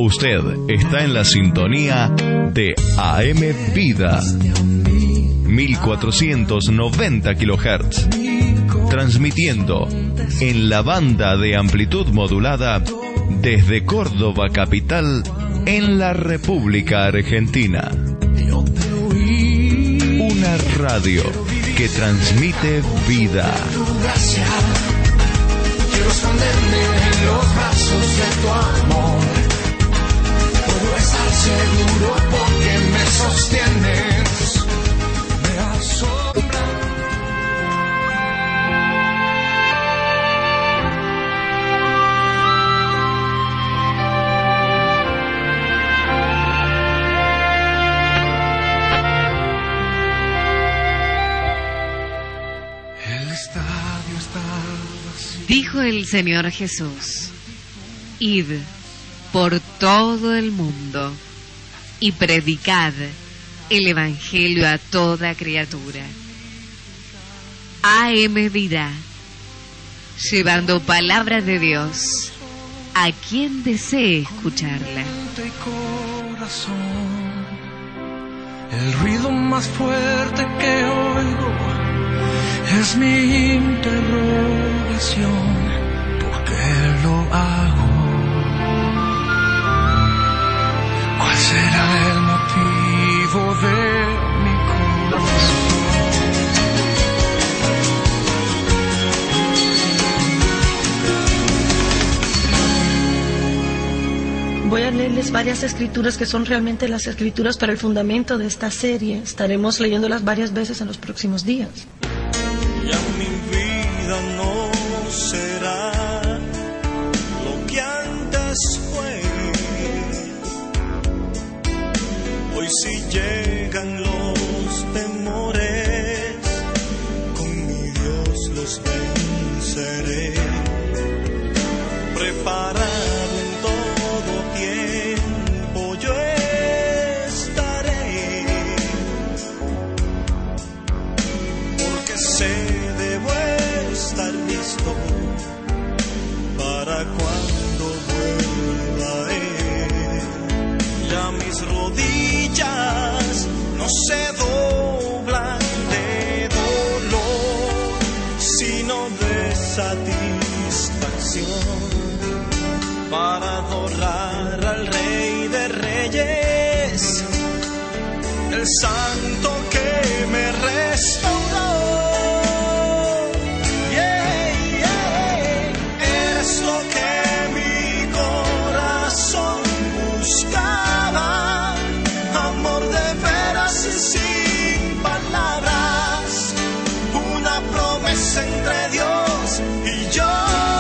Usted está en la sintonía de AM Vida, 1490 kHz, transmitiendo en la banda de amplitud modulada desde Córdoba capital en la República Argentina. Una radio que transmite vida. Quiero esconderme en los brazos de tu amor. Puedo estar seguro porque me sostienes. Me asombra. El estadio está vacío. Dijo el Señor Jesús: id por todo el mundo y predicad el Evangelio a toda criatura. AM Vida, llevando palabra de Dios a quien desee escucharla. Y corazón, el ruido más fuerte que oigo es mi interrogación. ¿Por qué lo hago? ¿Cuál será el motivo de mi corazón? Voy a leerles varias escrituras que son realmente las escrituras para el fundamento de esta serie. Estaremos leyéndolas varias veces en los próximos días. Ya mi vida no será lo que antes fue. Hoy si llegan los temores, con mi Dios los venceré. Preparado en todo tiempo yo estaré, porque sé debo estar listo para cuando vuelva Él. Ya mis rodillas no se doblan de dolor, sino de satisfacción, para adorar al Rey de Reyes, el Santo que me restauró. Eres lo que mi corazón buscaba, amor de veras y sin palabras, una promesa entre Dios y yo.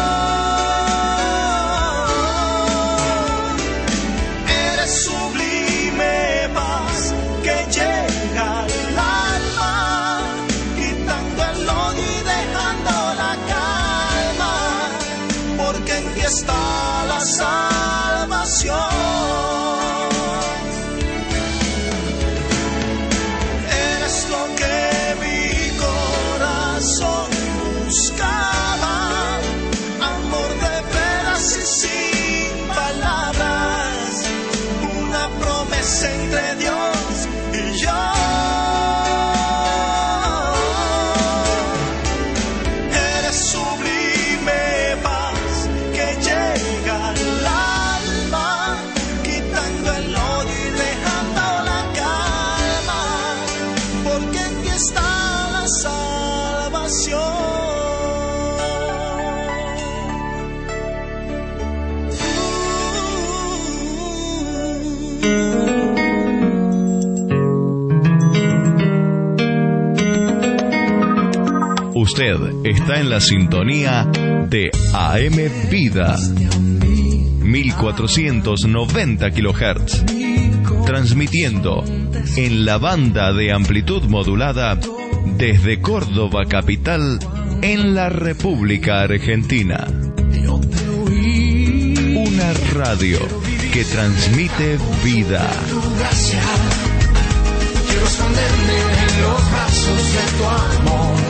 Eres sublime paz que llega al alma, quitando el odio y dejando la calma, porque en ti está la salvación. Eres lo que mi corazón buscaba, amor de veras y sin palabras, una promesa entre Dios y yo. Eres sublime paz que llega al alma, quitando el odio y dejando la calma, porque en ti está la salvación. Usted está en la sintonía de AM Vida, 1490 kHz, transmitiendo en la banda de amplitud modulada desde Córdoba capital en la República Argentina. Una radio que transmite vida. Quiero esconderme en los brazos de tu amor.